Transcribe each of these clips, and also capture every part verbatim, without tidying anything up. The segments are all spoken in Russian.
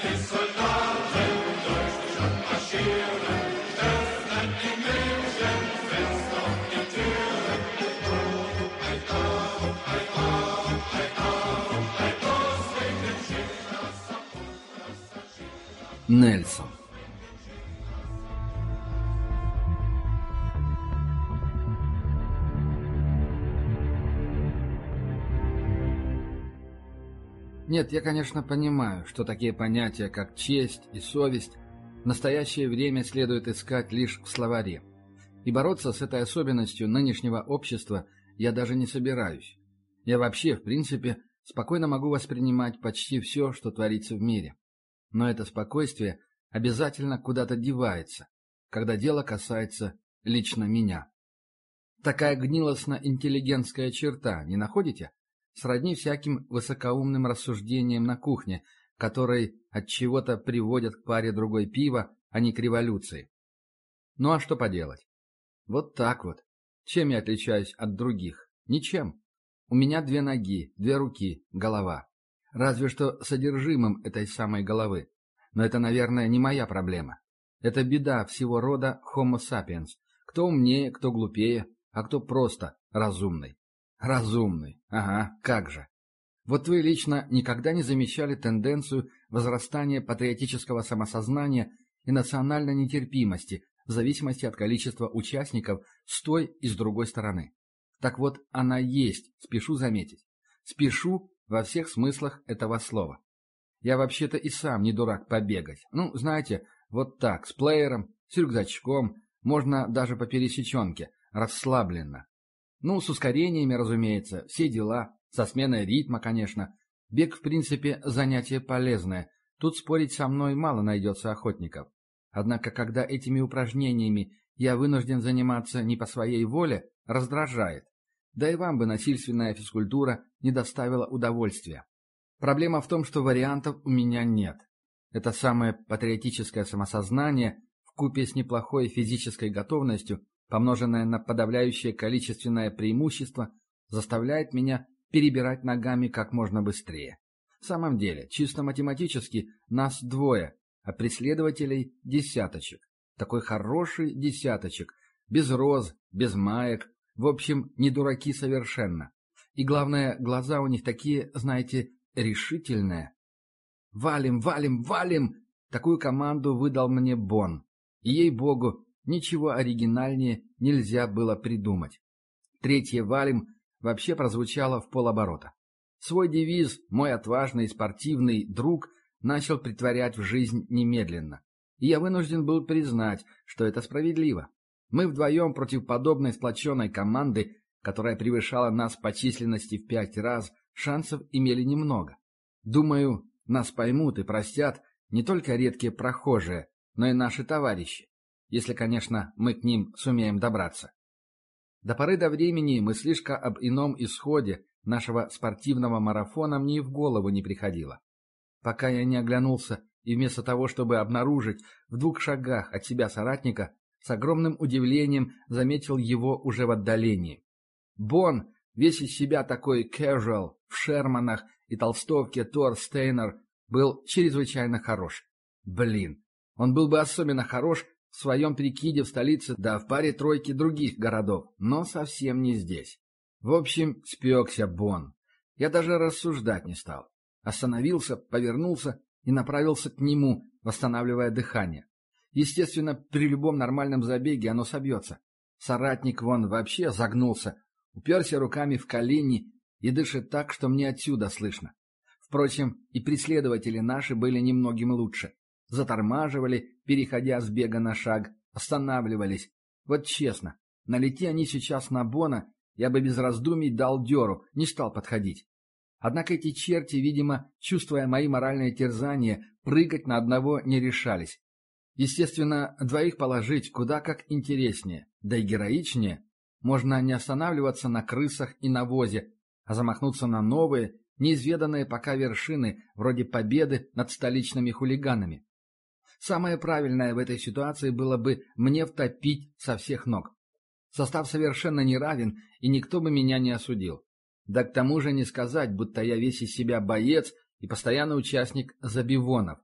die Soldaten durch die Stadt marschieren, öffnen die Mädchen Fenster und die Türen. Oh, ein Auf, ein Auf, ein Auf, ein Los wegen dem Schiff, das am Passagier. Нельсон. Нет, я, конечно, понимаю, что такие понятия, как честь и совесть, в настоящее время следует искать лишь в словаре. И бороться с этой особенностью нынешнего общества я даже не собираюсь. Я вообще, в принципе, спокойно могу воспринимать почти все, что творится в мире. Но это спокойствие обязательно куда-то девается, когда дело касается лично меня. Такая гнилостно-интеллигентская черта, не находите? Сродни всяким высокоумным рассуждениям на кухне, которые от чего-то приводят к паре другой пива, а не к революции. Ну а что поделать? Вот так вот. Чем я отличаюсь от других? Ничем. У меня две ноги, две руки, голова. Разве что содержимым этой самой головы. Но это, наверное, не моя проблема. Это беда всего рода Homo sapiens. Кто умнее, кто глупее, а кто просто разумный. Разумный. Ага, как же. Вот вы лично никогда не замечали тенденцию возрастания патриотического самосознания и национальной нетерпимости в зависимости от количества участников с той и с другой стороны? Так вот, она есть, спешу заметить. Спешу во всех смыслах этого слова. Я вообще-то и сам не дурак побегать. Ну, знаете, вот так, с плеером, с рюкзачком, можно даже по пересеченке, расслабленно. Ну, с ускорениями, разумеется, все дела, со сменой ритма, конечно. Бег, в принципе, занятие полезное. Тут спорить со мной мало найдется охотников. Однако, когда этими упражнениями я вынужден заниматься не по своей воле, раздражает. Да и вам бы насильственная физкультура не доставила удовольствия. Проблема в том, что вариантов у меня нет. Это самое патриотическое самосознание, вкупе с неплохой физической готовностью, помноженное на подавляющее количественное преимущество, заставляет меня перебирать ногами как можно быстрее. В самом деле, чисто математически нас двое, а преследователей десяточек. Такой хороший десяточек, без роз, без маек, в общем, не дураки совершенно. И главное, глаза у них такие, знаете, решительные. «Валим, валим, валим!» Такую команду выдал мне Бон. И, ей-богу, ничего оригинальнее нельзя было придумать. Третье «валим» вообще прозвучало в полоборота. Свой девиз «Мой отважный и спортивный друг» начал притворять в жизнь немедленно. И я вынужден был признать, что это справедливо. Мы вдвоем против подобной сплоченной команды, которая превышала нас по численности в пять раз, шансов имели немного. Думаю, нас поймут и простят не только редкие прохожие, но и наши товарищи. Если, конечно, мы к ним сумеем добраться. До поры до времени мыслишка об ином исходе нашего спортивного марафона мне и в голову не приходила. Пока я не оглянулся и вместо того, чтобы обнаружить в двух шагах от себя соратника, с огромным удивлением заметил его уже в отдалении. Бон, весь из себя такой casual, в шерманах и толстовке Тор Стейнер, был чрезвычайно хорош. Блин, он был бы особенно хорош в своем прикиде в столице, да в паре тройки других городов, но совсем не здесь. В общем, спекся Бон. Я даже рассуждать не стал. Остановился, повернулся и направился к нему, восстанавливая дыхание. Естественно, при любом нормальном забеге оно собьется. Соратник вон вообще загнулся, уперся руками в колени и дышит так, что мне отсюда слышно. Впрочем, и преследователи наши были немногим лучше. Затормаживали, переходя с бега на шаг, останавливались. Вот честно, налети они сейчас на Бона, я бы без раздумий дал дёру, не стал подходить. Однако эти черти, видимо, чувствуя мои моральные терзания, прыгать на одного не решались. Естественно, двоих положить куда как интереснее, да и героичнее. Можно не останавливаться на крысах и навозе, а замахнуться на новые, неизведанные пока вершины, вроде победы над столичными хулиганами. Самое правильное в этой ситуации было бы мне втопить со всех ног. Состав совершенно не равен, и никто бы меня не осудил. Да к тому же не сказать, будто я весь из себя боец и постоянный участник забивонов.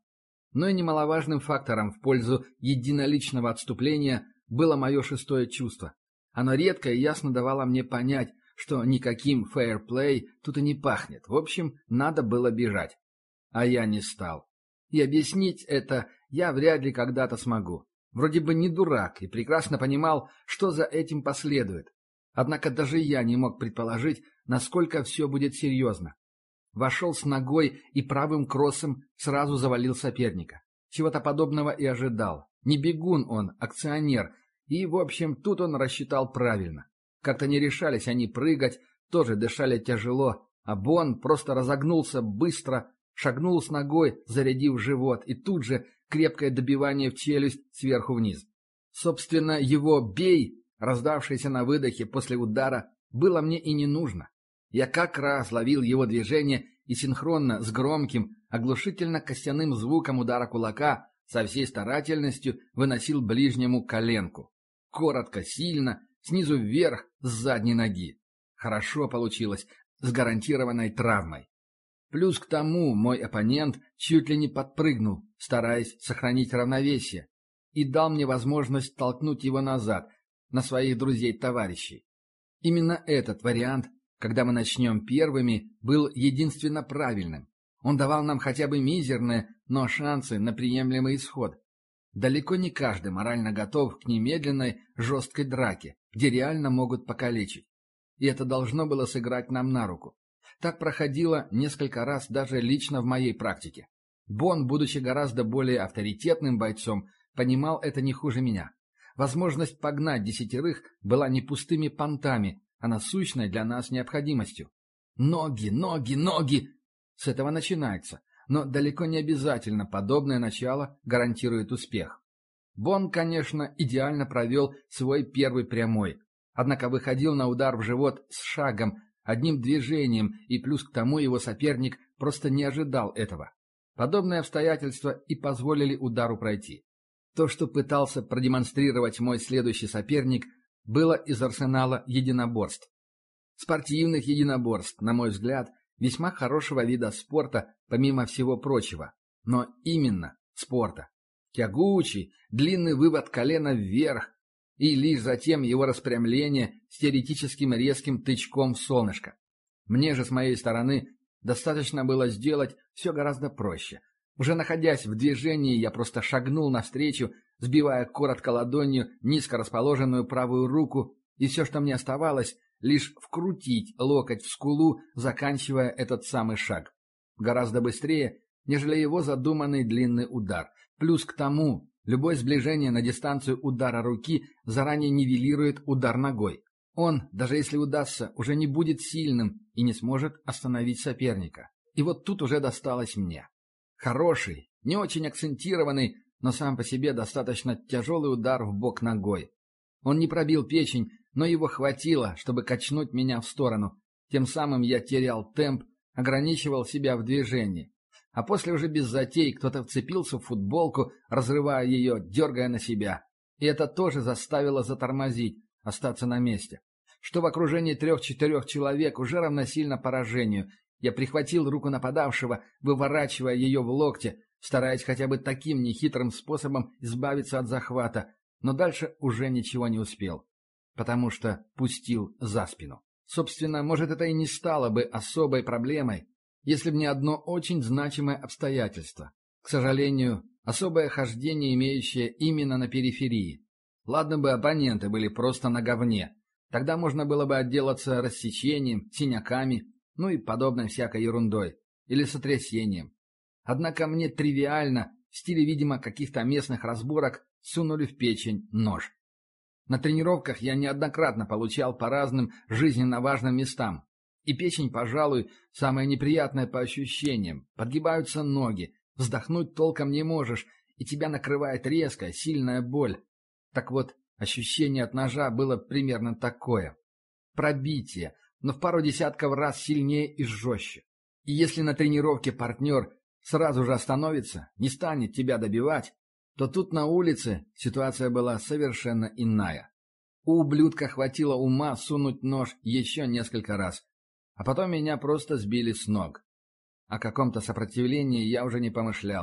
Но и немаловажным фактором в пользу единоличного отступления было мое шестое чувство. Оно редко и ясно давало мне понять, что никаким фэйр-плей тут и не пахнет. В общем, надо было бежать. А я не стал. И объяснить это я вряд ли когда-то смогу. Вроде бы не дурак и прекрасно понимал, что за этим последует. Однако даже я не мог предположить, насколько все будет серьезно. Вошел с ногой и правым кроссом сразу завалил соперника. Чего-то подобного и ожидал. Не бегун он, акционер. И, в общем, тут он рассчитал правильно. Как-то не решались они прыгать, тоже дышали тяжело, а Бон просто разогнулся быстро, шагнул с ногой, зарядив живот, и тут же крепкое добивание в челюсть сверху вниз. Собственно, его «бей», раздавшееся на выдохе после удара, было мне и не нужно. Я как раз ловил его движение и синхронно с громким, оглушительно-костяным звуком удара кулака со всей старательностью выносил ближнему коленку. Коротко, сильно, снизу вверх, с задней ноги. Хорошо получилось, с гарантированной травмой. Плюс к тому мой оппонент чуть ли не подпрыгнул, стараясь сохранить равновесие, и дал мне возможность толкнуть его назад, на своих друзей-товарищей. Именно этот вариант, когда мы начнем первыми, был единственно правильным. Он давал нам хотя бы мизерные, но шансы на приемлемый исход. Далеко не каждый морально готов к немедленной, жесткой драке, где реально могут покалечить. И это должно было сыграть нам на руку. Так проходило несколько раз даже лично в моей практике. Бон, будучи гораздо более авторитетным бойцом, понимал это не хуже меня. Возможность погнать десятерых была не пустыми понтами, а насущной для нас необходимостью. Ноги, ноги, ноги! С этого начинается. Но далеко не обязательно подобное начало гарантирует успех. Бон, конечно, идеально провел свой первый прямой, однако выходил на удар в живот с шагом, одним движением, и плюс к тому его соперник просто не ожидал этого. Подобные обстоятельства и позволили удару пройти. То, что пытался продемонстрировать мой следующий соперник, было из арсенала единоборств. Спортивных единоборств, на мой взгляд, весьма хорошего вида спорта, помимо всего прочего. Но именно спорта. Тягучий, длинный вывод колена вверх, и лишь затем его распрямление с теоретическим резким тычком в солнышко. Мне же с моей стороны достаточно было сделать все гораздо проще. Уже находясь в движении, я просто шагнул навстречу, сбивая коротко ладонью низко расположенную правую руку, и все, что мне оставалось, лишь вкрутить локоть в скулу, заканчивая этот самый шаг. Гораздо быстрее, нежели его задуманный длинный удар. Плюс к тому, любое сближение на дистанцию удара руки заранее нивелирует удар ногой. Он, даже если удастся, уже не будет сильным и не сможет остановить соперника. И вот тут уже досталось мне. Хороший, не очень акцентированный, но сам по себе достаточно тяжелый удар в бок ногой. Он не пробил печень, но его хватило, чтобы качнуть меня в сторону. Тем самым я терял темп, ограничивал себя в движении. А после уже без затей кто-то вцепился в футболку, разрывая ее, дергая на себя. И это тоже заставило затормозить, остаться на месте. Что в окружении трех-четырех человек уже равносильно поражению. Я прихватил руку нападавшего, выворачивая ее в локте, стараясь хотя бы таким нехитрым способом избавиться от захвата, но дальше уже ничего не успел, потому что пустил за спину. Собственно, может, это и не стало бы особой проблемой, если бы не одно очень значимое обстоятельство. К сожалению, особое хождение, имеющее именно на периферии. Ладно бы оппоненты были просто на говне, тогда можно было бы отделаться рассечением, синяками, ну и подобной всякой ерундой, или сотрясением. Однако мне тривиально, в стиле, видимо, каких-то местных разборок, сунули в печень нож. На тренировках я неоднократно получал по разным жизненно важным местам. И печень, пожалуй, самое неприятное по ощущениям. Подгибаются ноги, вздохнуть толком не можешь, и тебя накрывает резкая, сильная боль. Так вот, ощущение от ножа было примерно такое. Пробитие, но в пару десятков раз сильнее и жестче. И если на тренировке партнер сразу же остановится, не станет тебя добивать, то тут на улице ситуация была совершенно иная. У ублюдка хватило ума сунуть нож еще несколько раз, а потом меня просто сбили с ног. О каком-то сопротивлении я уже не помышлял.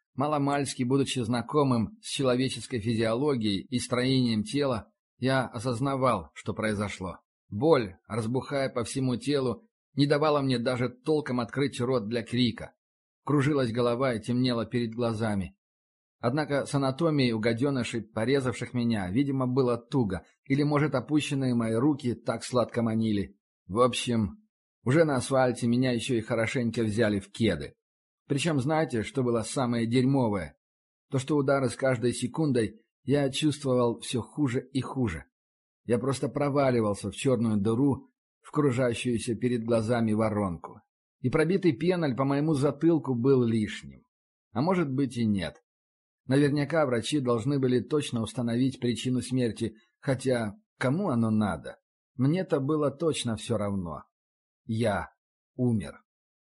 Маломальски будучи знакомым с человеческой физиологией и строением тела, я осознавал, что произошло. Боль, разбухая по всему телу, не давала мне даже толком открыть рот для крика. Кружилась голова и темнела перед глазами. Однако с анатомией у гаденышей, порезавших меня, видимо, было туго, или, может, опущенные мои руки так сладко манили. В общем, уже на асфальте меня еще и хорошенько взяли в кеды. Причем знаете, что было самое дерьмовое? То, что удары с каждой секундой я чувствовал все хуже и хуже. Я просто проваливался в черную дыру, в кружащуюся перед глазами воронку. И пробитый пеналь по моему затылку был лишним. А может быть и нет. Наверняка врачи должны были точно установить причину смерти, хотя кому оно надо? Мне-то было точно все равно. Я умер.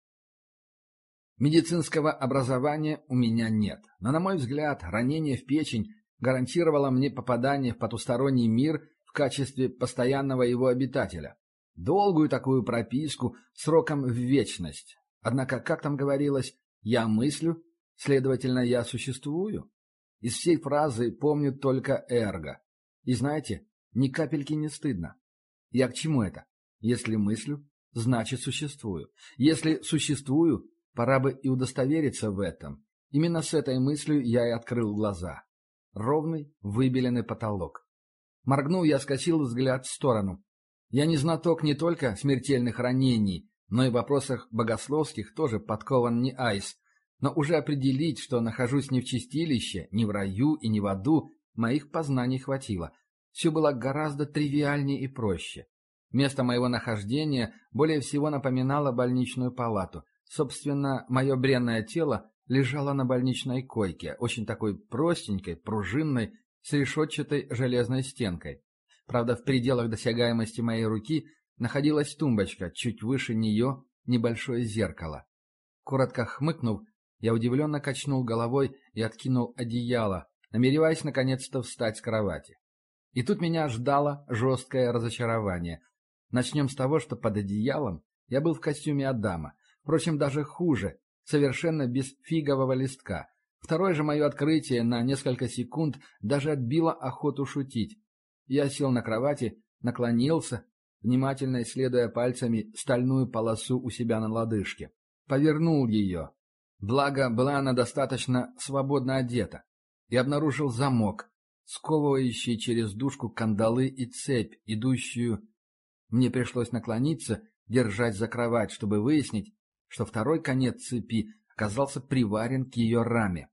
Медицинского образования у меня нет, но, на мой взгляд, ранение в печень гарантировало мне попадание в потусторонний мир в качестве постоянного его обитателя. Долгую такую прописку сроком в вечность. Однако, как там говорилось, я мыслю, следовательно, я существую. Из всей фразы помню только эрго. И знаете, ни капельки не стыдно. Я к чему это? Если мыслю, значит существую. Если существую, пора бы и удостовериться в этом. Именно с этой мыслью я и открыл глаза. Ровный, выбеленный потолок. Моргнув, я скосил взгляд в сторону. Я не знаток не только смертельных ранений, но и в вопросах богословских тоже подкован не айс. Но уже определить, что нахожусь не в чистилище, не в раю и не в аду, моих познаний хватило. Все было гораздо тривиальнее и проще. Место моего нахождения более всего напоминало больничную палату. Собственно, мое бренное тело лежало на больничной койке, очень такой простенькой, пружинной, с решетчатой железной стенкой. Правда, в пределах досягаемости моей руки находилась тумбочка, чуть выше нее небольшое зеркало. Коротко хмыкнув, я удивленно качнул головой и откинул одеяло, намереваясь наконец-то встать с кровати. И тут меня ждало жесткое разочарование. Начнем с того, что под одеялом я был в костюме Адама. Впрочем, даже хуже, совершенно без фигового листка. Второе же мое открытие на несколько секунд даже отбило охоту шутить. Я сел на кровати, наклонился, внимательно исследуя пальцами стальную полосу у себя на лодыжке. Повернул ее. Благо, была она достаточно свободно одета. И обнаружил замок, сковывающий через дужку кандалы и цепь, идущую... Мне пришлось наклониться, держать за кровать, чтобы выяснить, что второй конец цепи оказался приварен к ее раме.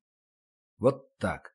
Вот так.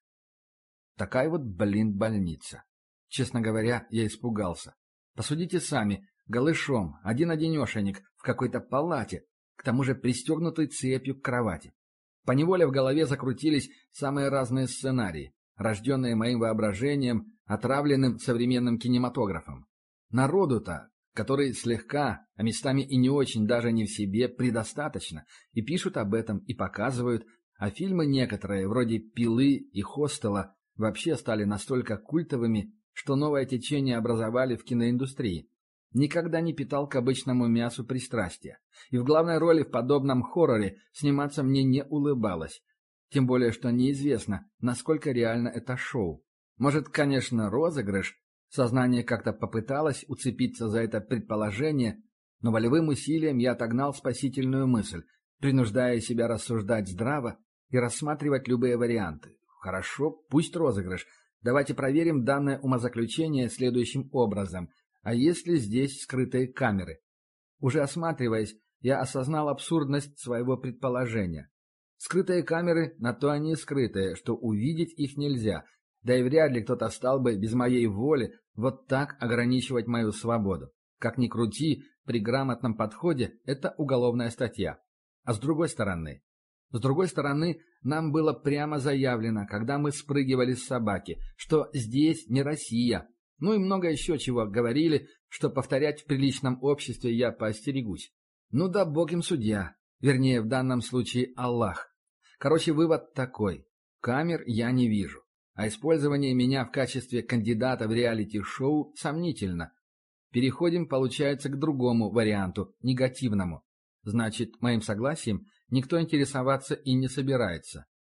Такая вот, блин, больница. Честно говоря, я испугался. Посудите сами, голышом, один-одинешенек в какой-то палате, к тому же пристегнутой цепью к кровати. Поневоле в голове закрутились самые разные сценарии, рожденные моим воображением, отравленным современным кинематографом. Народу-то, который слегка, а местами и не очень даже не в себе, предостаточно, и пишут об этом, и показывают, а фильмы некоторые, вроде «Пилы» и «Хостела», вообще стали настолько культовыми, что новое течение образовали в киноиндустрии. Никогда не питал к обычному мясу пристрастия, и в главной роли в подобном хорроре сниматься мне не улыбалось. Тем более, что неизвестно, насколько реально это шоу. Может, конечно, розыгрыш. Сознание как-то попыталось уцепиться за это предположение, но волевым усилием я отогнал спасительную мысль, принуждая себя рассуждать здраво и рассматривать любые варианты. Хорошо, пусть розыгрыш. Давайте проверим данное умозаключение следующим образом. А есть ли здесь скрытые камеры? Уже осматриваясь, я осознал абсурдность своего предположения. Скрытые камеры, на то они и скрытые, что увидеть их нельзя, да и вряд ли кто-то стал бы без моей воли вот так ограничивать мою свободу. Как ни крути, при грамотном подходе это уголовная статья. А с другой стороны... С другой стороны, нам было прямо заявлено, когда мы спрыгивали с собаки, что здесь не Россия. Ну и много еще чего говорили, что повторять в приличном обществе я поостерегусь. Ну да бог им судья. Вернее, в данном случае Аллах. Короче, вывод такой. Камер я не вижу. А использование меня в качестве кандидата в реалити-шоу сомнительно. Переходим, получается, к другому варианту, негативному. Значит, моим согласием никто интересоваться и не собирается.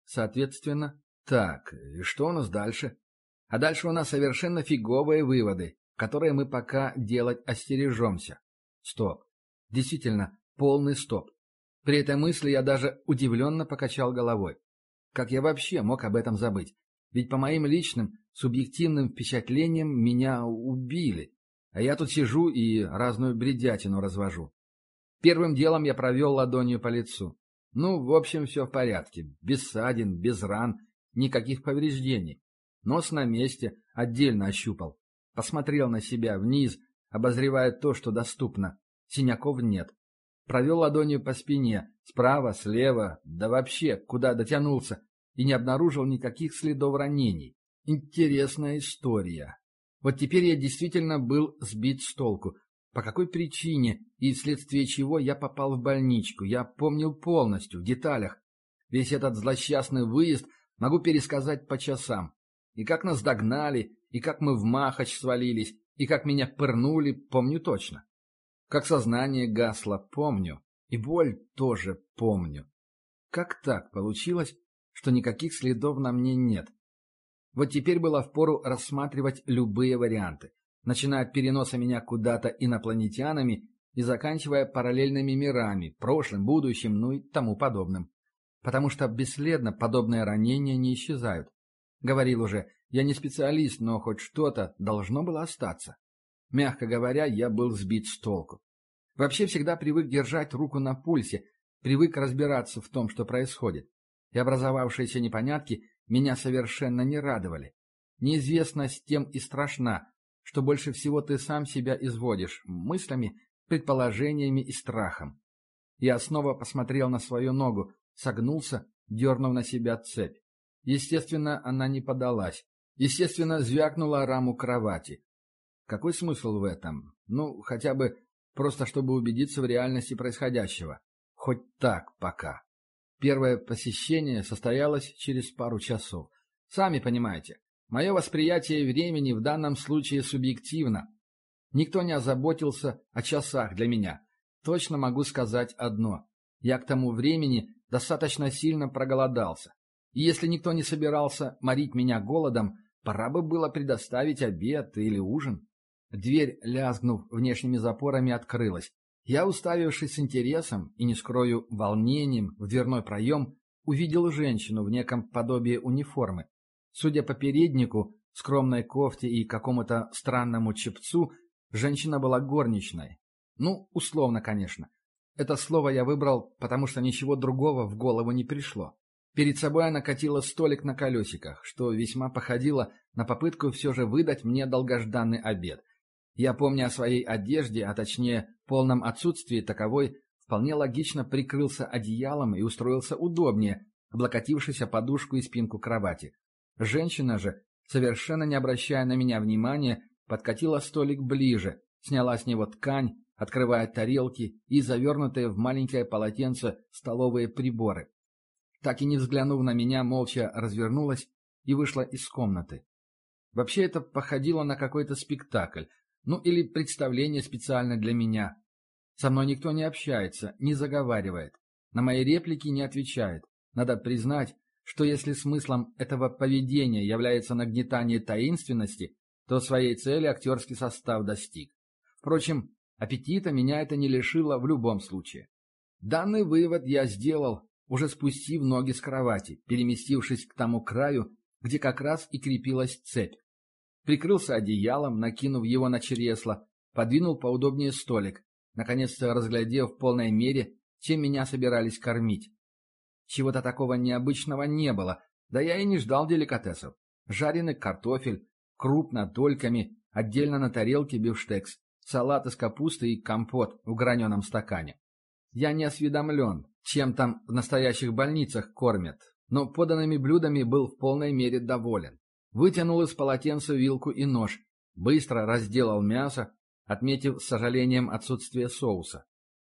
Соответственно, так, и что у нас дальше? А дальше у нас совершенно фиговые выводы, которые мы пока делать остережемся. Стоп. Действительно, полный стоп. При этой мысли я даже удивленно покачал головой. Как я вообще мог об этом забыть? Ведь по моим личным, субъективным впечатлениям меня убили. А я тут сижу и разную бредятину развожу. Первым делом я провел ладонью по лицу. Ну, в общем, все в порядке. Без ссадин, без ран, никаких повреждений. Нос на месте, отдельно ощупал. Посмотрел на себя вниз, обозревая то, что доступно. Синяков нет. Провел ладонью по спине, справа, слева, да вообще, куда дотянулся, и не обнаружил никаких следов ранений. Интересная история. Вот теперь я действительно был сбит с толку. По какой причине и вследствие чего я попал в больничку, я помнил полностью, в деталях. Весь этот злосчастный выезд могу пересказать по часам. И как нас догнали, и как мы в Махач свалились, и как меня пырнули, помню точно. Как сознание гасло, помню. И боль тоже помню. Как так получилось, что никаких следов на мне нет? Вот теперь было впору рассматривать любые варианты, начиная от переноса меня куда-то инопланетянами и заканчивая параллельными мирами, прошлым, будущим, ну и тому подобным. Потому что бесследно подобные ранения не исчезают. Говорил уже, я не специалист, но хоть что-то должно было остаться. Мягко говоря, я был сбит с толку. Вообще всегда привык держать руку на пульсе, привык разбираться в том, что происходит. И образовавшиеся непонятки меня совершенно не радовали. Неизвестность тем и страшна, что больше всего ты сам себя изводишь мыслями, предположениями и страхом. Я снова посмотрел на свою ногу, согнулся, дернув на себя цепь. Естественно, она не подалась. Естественно, звякнула раму кровати. Какой смысл в этом? Ну, хотя бы просто чтобы убедиться в реальности происходящего. Хоть так пока. Первое посещение состоялось через пару часов. Сами понимаете, мое восприятие времени в данном случае субъективно. Никто не озаботился о часах для меня. Точно могу сказать одно. Я к тому времени достаточно сильно проголодался. И если никто не собирался морить меня голодом, пора бы было предоставить обед или ужин. Дверь, лязгнув внешними запорами, открылась. Я, уставившись с интересом и, не скрою, волнением в дверной проем, увидел женщину в неком подобии униформы. Судя по переднику, скромной кофте и какому-то странному чепцу, женщина была горничной. Ну, условно, конечно. Это слово я выбрал, потому что ничего другого в голову не пришло. Перед собой она катила столик на колесиках, что весьма походило на попытку все же выдать мне долгожданный обед. Я, помня о своей одежде, а точнее полном отсутствии таковой, вполне логично прикрылся одеялом и устроился удобнее, облокотившись о подушку и спинку кровати. Женщина же, совершенно не обращая на меня внимания, подкатила столик ближе, сняла с него ткань, открывая тарелки и завернутые в маленькое полотенце столовые приборы. Так и не взглянув на меня, молча развернулась и вышла из комнаты. Вообще это походило на какой-то спектакль, ну или представление специально для меня. Со мной никто не общается, не заговаривает, на мои реплики не отвечает. Надо признать, что если смыслом этого поведения является нагнетание таинственности, то своей цели актерский состав достиг. Впрочем, аппетита меня это не лишило в любом случае. Данный вывод я сделал, уже спустив ноги с кровати, переместившись к тому краю, где как раз и крепилась цепь. Прикрылся одеялом, накинув его на чресло, подвинул поудобнее столик, наконец-то разглядев в полной мере, чем меня собирались кормить. Чего-то такого необычного не было, да я и не ждал деликатесов. Жареный картофель, крупно, дольками, отдельно на тарелке бифштекс, салат из капусты и компот в граненом стакане. Я не осведомлен, чем там в настоящих больницах кормят, но поданными блюдами был в полной мере доволен. Вытянул из полотенца вилку и нож, быстро разделал мясо, отметив с сожалением отсутствие соуса.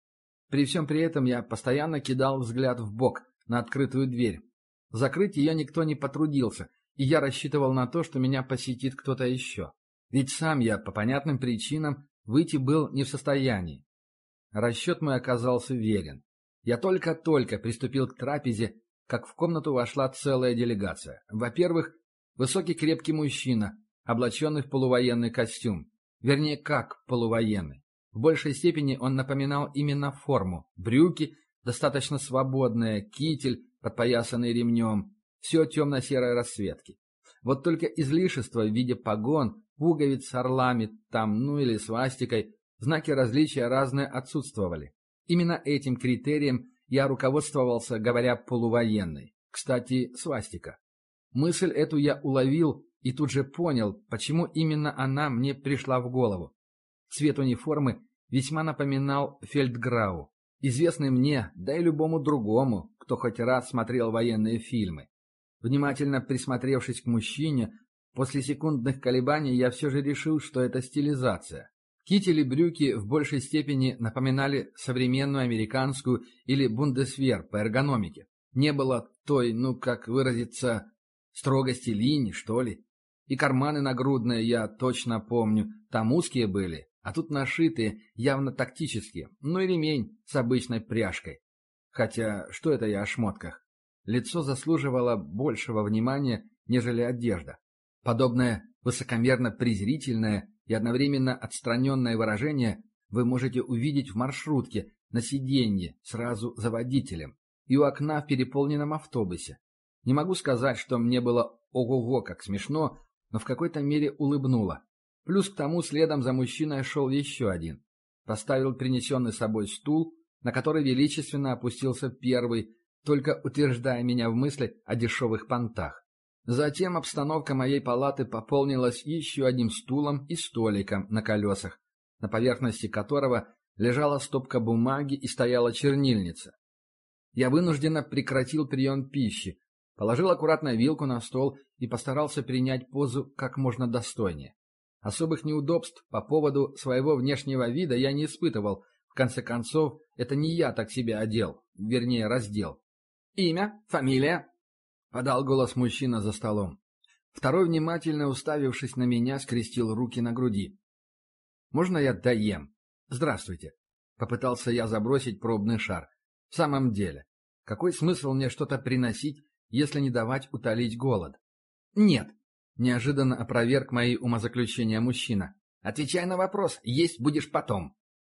При всем при этом я постоянно кидал взгляд в бок на открытую дверь. Закрыть ее никто не потрудился, и я рассчитывал на то, что меня посетит кто-то еще. Ведь сам я по понятным причинам выйти был не в состоянии. Расчет мой оказался верен. Я только-только приступил к трапезе, как в комнату вошла целая делегация. Во-первых, высокий крепкий мужчина, облаченный в полувоенный костюм. Вернее, как полувоенный. В большей степени он напоминал именно форму. Брюки, достаточно свободные, китель, подпоясанный ремнем. Все темно-серой расцветки. Вот только излишества в виде погон, пуговиц с орлами там, ну или свастикой, знаки различия разные отсутствовали. Именно этим критерием я руководствовался, говоря полувоенный. Кстати, свастика. Мысль эту я уловил и тут же понял, почему именно она мне пришла в голову. Цвет униформы весьма напоминал фельдграу, известный мне, да и любому другому, кто хоть раз смотрел военные фильмы. Внимательно присмотревшись к мужчине, после секундных колебаний я все же решил, что это стилизация. Китель и брюки в большей степени напоминали современную американскую или бундесвер по эргономике. Не было той, ну как выразиться, строгости линий, что ли. И карманы нагрудные, я точно помню, там узкие были, а тут нашитые, явно тактические, ну и ремень с обычной пряжкой. Хотя, что это я о шмотках? Лицо заслуживало большего внимания, нежели одежда. Подобное высокомерно-презрительное и одновременно отстраненное выражение вы можете увидеть в маршрутке, на сиденье, сразу за водителем, и у окна в переполненном автобусе. Не могу сказать, что мне было ого-го как смешно, но в какой-то мере улыбнуло. Плюс к тому следом за мужчиной шел еще один. Поставил принесенный с собой стул, на который величественно опустился первый, только утверждая меня в мысли о дешевых понтах. Затем обстановка моей палаты пополнилась еще одним стулом и столиком на колесах, на поверхности которого лежала стопка бумаги и стояла чернильница. Я вынужденно прекратил прием пищи, положил аккуратно вилку на стол и постарался принять позу как можно достойнее. Особых неудобств по поводу своего внешнего вида я не испытывал. В конце концов, это не я так себя одел, вернее, раздел. «Имя? Фамилия?» — подал голос мужчина за столом. Второй, внимательно уставившись на меня, скрестил руки на груди. «Можно я доем? Здравствуйте». Попытался я забросить пробный шар. В самом деле, какой смысл мне что-то приносить, если не давать утолить голод? «Нет», — неожиданно опроверг мои умозаключения мужчина. «Отвечай на вопрос, есть будешь потом».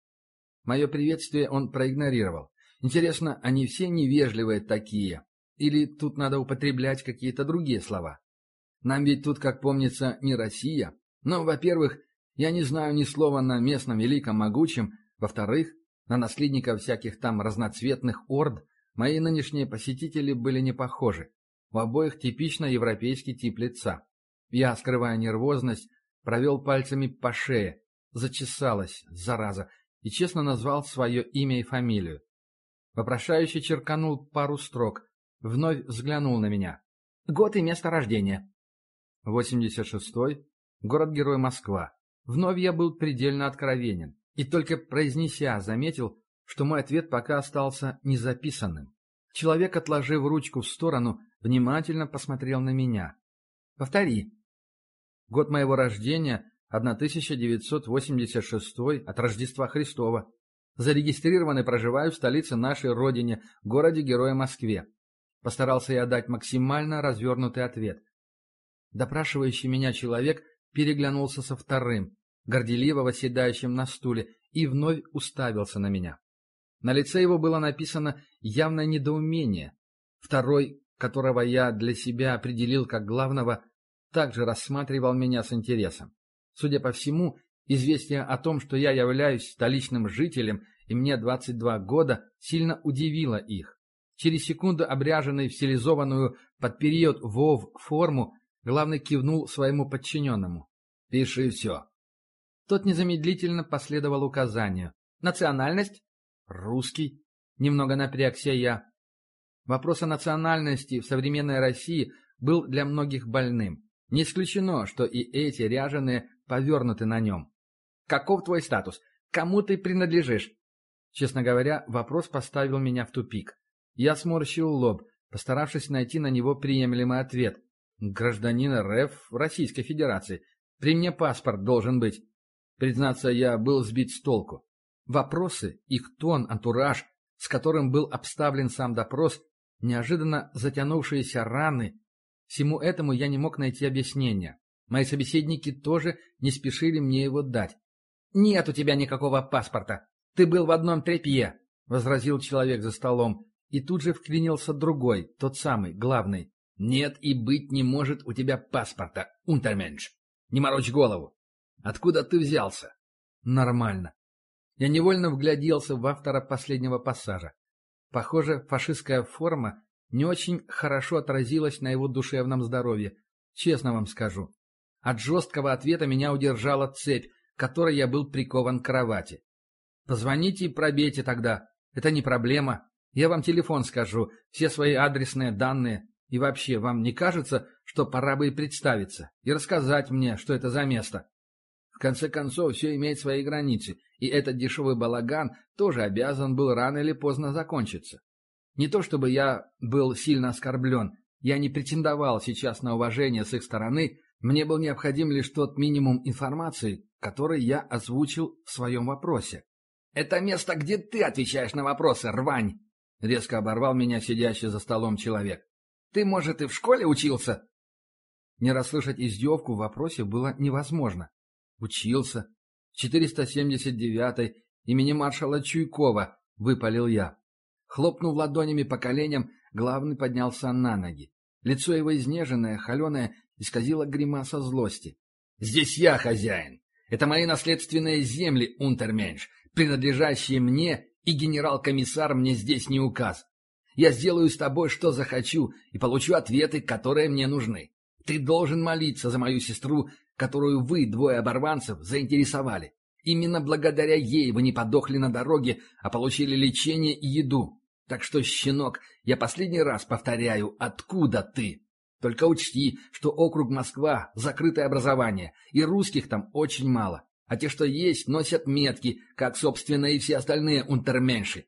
Мое приветствие он проигнорировал. Интересно, они все невежливые такие? Или тут надо употреблять какие-то другие слова? Нам ведь тут, как помнится, не Россия. Но, во-первых, я не знаю ни слова на местном великом могучем. Во-вторых, на наследников всяких там разноцветных орд мои нынешние посетители были не похожи. У обоих типично европейский тип лица. Я, скрывая нервозность, провел пальцами по шее. Зачесалась, зараза, и честно назвал свое имя и фамилию. Вопрошающий черканул пару строк, вновь взглянул на меня. Год и место рождения. восемьдесят шестой. Город-герой Москва. Вновь я был предельно откровенен. И только произнеся, заметил, что мой ответ пока остался незаписанным. Человек, отложив ручку в сторону, внимательно посмотрел на меня. Повтори. Год моего рождения тысяча девятьсот восемьдесят шестой от Рождества Христова. Зарегистрирован и проживаю в столице нашей родине, городе-герое Москве. Постарался я дать максимально развернутый ответ. Допрашивающий меня человек переглянулся со вторым, горделиво восседающим на стуле, и вновь уставился на меня. На лице его было написано явное недоумение. Второй, которого я для себя определил как главного, также рассматривал меня с интересом. Судя по всему, известие о том, что я являюсь столичным жителем и мне двадцать два года, сильно удивило их. Через секунду, обряженный в стилизованную под период ВОВ форму, главный кивнул своему подчиненному. «Пиши все». Тот незамедлительно последовал указанию. «Национальность?» «Русский». Немного напрягся я. Вопрос о национальности в современной России был для многих больным. Не исключено, что и эти ряженые повернуты на нем. «Каков твой статус? Кому ты принадлежишь?» Честно говоря, вопрос поставил меня в тупик. Я сморщил лоб, постаравшись найти на него приемлемый ответ. «Гражданин РФ Российской Федерации. При мне паспорт должен быть». Признаться, я был сбит с толку. Вопросы, их тон, антураж, с которым был обставлен сам допрос, Неожиданно затянувшиеся раны. Всему этому я не мог найти объяснения. Мои собеседники тоже не спешили мне его дать. «Нет у тебя никакого паспорта. Ты был в одном тряпье», — возразил человек за столом. И тут же вклинился другой, тот самый, главный. «Нет и быть не может у тебя паспорта, унтерменш. Не морочь голову. Откуда ты взялся?» «Нормально». Я невольно вгляделся в автора последнего пассажа. Похоже, фашистская форма не очень хорошо отразилась на его душевном здоровье, честно вам скажу. От жесткого ответа меня удержала цепь, которой я был прикован к кровати. «Позвоните и пробейте тогда. Это не проблема. Я вам телефон скажу, все свои адресные данные. И вообще, вам не кажется, что пора бы и представиться, и рассказать мне, что это за место?» В конце концов, все имеет свои границы, и этот дешевый балаган тоже обязан был рано или поздно закончиться. Не то чтобы я был сильно оскорблен, я не претендовал сейчас на уважение с их стороны, мне был необходим лишь тот минимум информации, который я озвучил в своем вопросе. «Это место, где ты отвечаешь на вопросы, рвань!» — резко оборвал меня сидящий за столом человек. «Ты, может, и в школе учился?» Не расслышать издевку в вопросе было невозможно. «Учился. В четыреста семьдесят девятой имени маршала Чуйкова», — выпалил я. Хлопнув ладонями по коленям, главный поднялся на ноги. Лицо его изнеженное, холеное, исказило гримаса злости. «Здесь я хозяин. Это мои наследственные земли, унтерменш, принадлежащие мне, и генерал-комиссар мне здесь не указ. Я сделаю с тобой, что захочу, и получу ответы, которые мне нужны. Ты должен молиться за мою сестру, которую вы, двое оборванцев, заинтересовали. Именно благодаря ей вы не подохли на дороге, а получили лечение и еду. Так что, щенок, я последний раз повторяю, откуда ты? Только учти, что округ Москва — закрытое образование, и русских там очень мало. А те, что есть, носят метки, как, собственно, и все остальные унтерменши».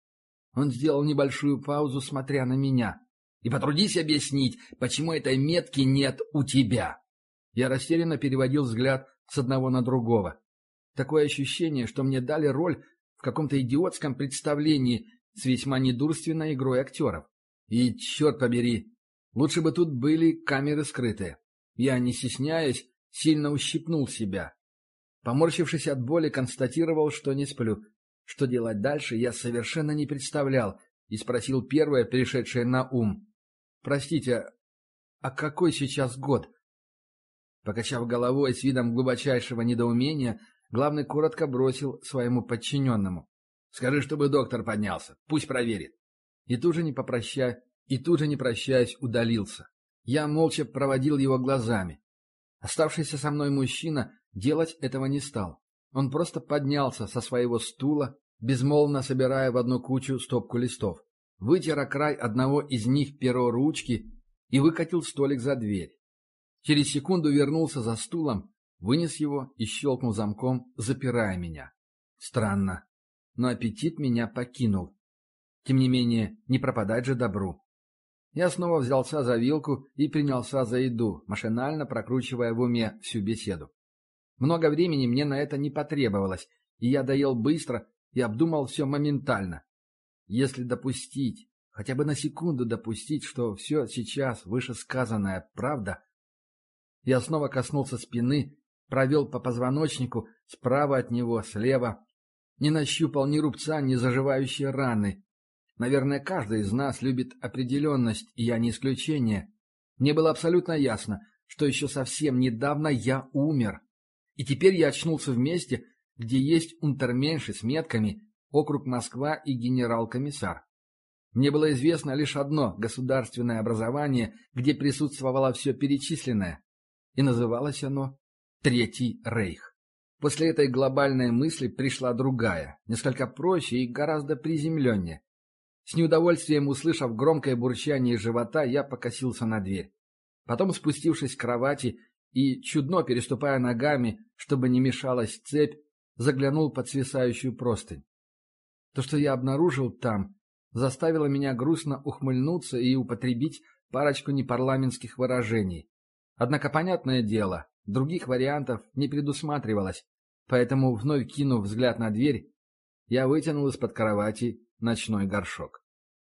Он сделал небольшую паузу, смотря на меня. «И потрудись объяснить, почему этой метки нет у тебя». Я растерянно переводил взгляд с одного на другого. Такое ощущение, что мне дали роль в каком-то идиотском представлении с весьма недурственной игрой актеров. И, черт побери, лучше бы тут были камеры скрытые. Я, не стесняясь, сильно ущипнул себя. Поморщившись от боли, констатировал, что не сплю. Что делать дальше, я совершенно не представлял, и спросил первое, пришедшее на ум. «Простите, а какой сейчас год?» Покачав головой с видом глубочайшего недоумения, главный коротко бросил своему подчиненному: «Скажи, чтобы доктор поднялся, пусть проверит». И тут же не попрощая, и тут же не прощаясь удалился. Я молча проводил его глазами. Оставшийся со мной мужчина делать этого не стал. Он просто поднялся со своего стула, безмолвно собирая в одну кучу стопку листов, вытер о край одного из них перо ручки и выкатил столик за дверь. Через секунду вернулся за стулом, вынес его и щелкнул замком, запирая меня. Странно, но аппетит меня покинул. Тем не менее, не пропадать же добру. Я снова взялся за вилку и принялся за еду, машинально прокручивая в уме всю беседу. Много времени мне на это не потребовалось, и я доел быстро и обдумал все моментально. Если допустить, хотя бы на секунду допустить, что все сейчас вышесказанное правда. Я снова коснулся спины, провел по позвоночнику, справа от него, слева. Не нащупал ни рубца, ни заживающей раны. Наверное, каждый из нас любит определенность, и я не исключение. Мне было абсолютно ясно, что еще совсем недавно я умер. И теперь я очнулся в месте, где есть унтерменши с метками, округ Москва и генерал-комиссар. Мне было известно лишь одно государственное образование, где присутствовало все перечисленное. И называлось оно «Третий Рейх». После этой глобальной мысли пришла другая, несколько проще и гораздо приземленнее. С неудовольствием услышав громкое бурчание живота, я покосился на дверь. Потом, спустившись к кровати и, чудно переступая ногами, чтобы не мешалась цепь, заглянул под свисающую простынь. То, что я обнаружил там, заставило меня грустно ухмыльнуться и употребить парочку непарламентских выражений. Однако, понятное дело, других вариантов не предусматривалось, поэтому, вновь кинув взгляд на дверь, я вытянул из-под кровати ночной горшок.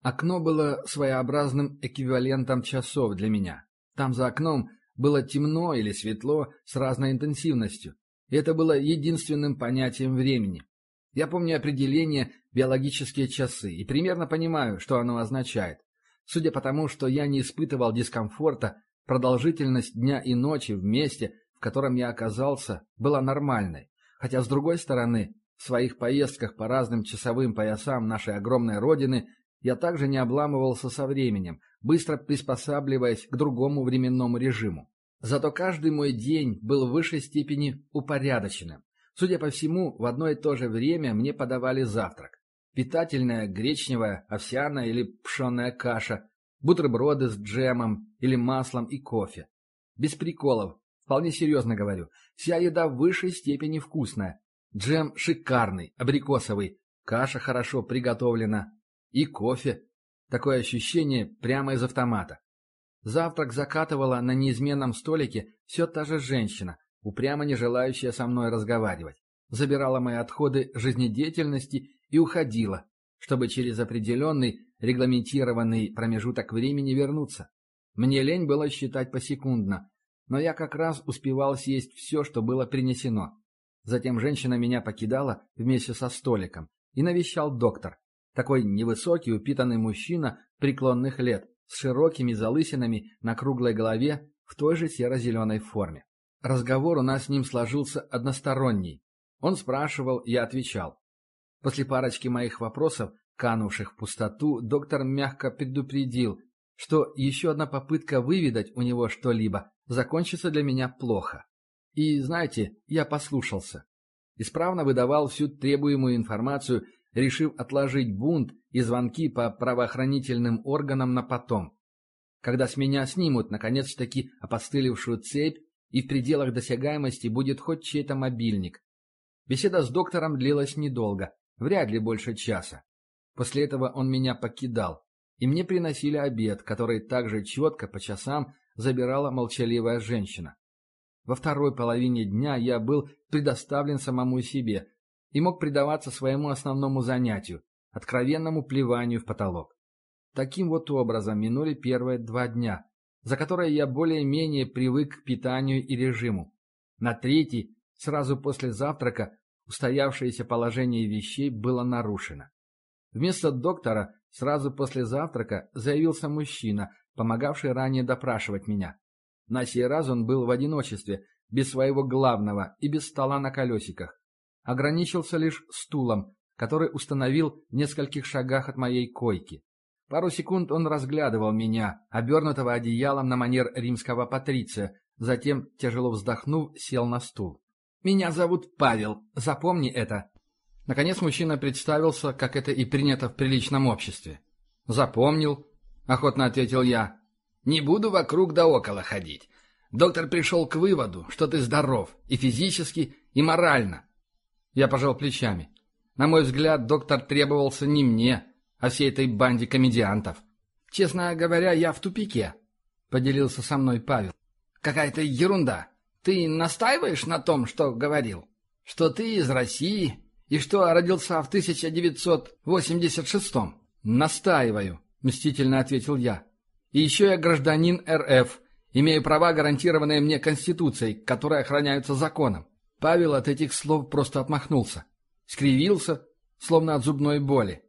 Окно было своеобразным эквивалентом часов для меня. Там за окном было темно или светло с разной интенсивностью, и это было единственным понятием времени. Я помню определение «биологические часы» и примерно понимаю, что оно означает. Судя по тому, что я не испытывал дискомфорта, продолжительность дня и ночи в месте, в котором я оказался, была нормальной. Хотя, с другой стороны, в своих поездках по разным часовым поясам нашей огромной родины я также не обламывался со временем, быстро приспосабливаясь к другому временному режиму. Зато каждый мой день был в высшей степени упорядоченным. Судя по всему, в одно и то же время мне подавали завтрак. Питательная гречневая, овсяная или пшеная каша, бутерброды с джемом или маслом и кофе. Без приколов, вполне серьезно говорю, вся еда в высшей степени вкусная. Джем шикарный, абрикосовый, каша хорошо приготовлена. И кофе. Такое ощущение прямо из автомата. Завтрак закатывала на неизменном столике все та же женщина, упрямо не желающая со мной разговаривать. Забирала мои отходы жизнедеятельности и уходила, чтобы через определенный регламентированный промежуток времени вернуться. Мне лень было считать посекундно, но я как раз успевал съесть все, что было принесено. Затем женщина меня покидала вместе со столиком, и навещал доктор. Такой невысокий, упитанный мужчина преклонных лет, с широкими залысинами на круглой голове в той же серо-зеленой форме. Разговор у нас с ним сложился односторонний. Он спрашивал, я отвечал. После парочки моих вопросов, канувших в пустоту, доктор мягко предупредил, что еще одна попытка выведать у него что-либо закончится для меня плохо. И, знаете, я послушался. Исправно выдавал всю требуемую информацию, решив отложить бунт и звонки по правоохранительным органам на потом. Когда с меня снимут, наконец-таки, опостылевшую цепь, и в пределах досягаемости будет хоть чей-то мобильник. Беседа с доктором длилась недолго, вряд ли больше часа. После этого он меня покидал, и мне приносили обед, который также четко по часам забирала молчаливая женщина. Во второй половине дня я был предоставлен самому себе и мог предаваться своему основному занятию – откровенному плеванию в потолок. Таким вот образом минули первые два дня, за которые я более-менее привык к питанию и режиму. На третий, сразу после завтрака, устоявшееся положение вещей было нарушено. Вместо доктора сразу после завтрака заявился мужчина, помогавший ранее допрашивать меня. На сей раз он был в одиночестве, без своего главного и без стола на колесиках. Ограничился лишь стулом, который установил в нескольких шагах от моей койки. Пару секунд он разглядывал меня, обернутого одеялом на манер римского патриция, затем, тяжело вздохнув, сел на стул. «Меня зовут Павел, запомни это». Наконец мужчина представился, как это и принято в приличном обществе. «Запомнил», — охотно ответил я. «Не буду вокруг да около ходить. Доктор пришел к выводу, что ты здоров и физически, и морально». Я пожал плечами. На мой взгляд, доктор требовался не мне, а всей этой банде комедиантов. «Честно говоря, я в тупике», — поделился со мной Павел. «Какая-то ерунда. Ты настаиваешь на том, что говорил? Что ты из России и что родился в тысяча девятьсот восемьдесят шестом?» «Настаиваю», — мстительно ответил я. «И еще я гражданин эр эф, имею права, гарантированные мне Конституцией, которые охраняются законом». Павел от этих слов просто отмахнулся. Скривился, словно от зубной боли.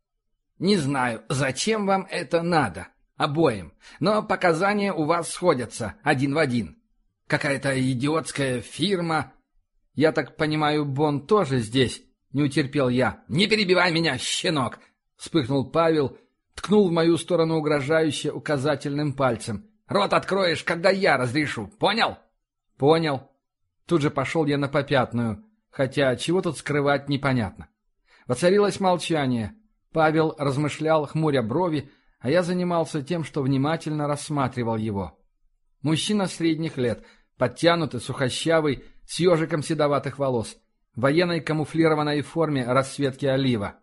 «Не знаю, зачем вам это надо, обоим, но показания у вас сходятся один в один. Какая-то идиотская фирма...» «Я так понимаю, Бон тоже здесь?» — не утерпел я. «Не перебивай меня, щенок!» — вспыхнул Павел, ткнул в мою сторону угрожающе указательным пальцем. «Рот откроешь, когда я разрешу, понял?» «Понял». Тут же пошел я на попятную, хотя чего тут скрывать непонятно. Воцарилось молчание. Павел размышлял, хмуря брови, а я занимался тем, что внимательно рассматривал его. Мужчина средних лет, подтянутый, сухощавый, с ежиком седоватых волос, в военной камуфлированной форме расцветки олива.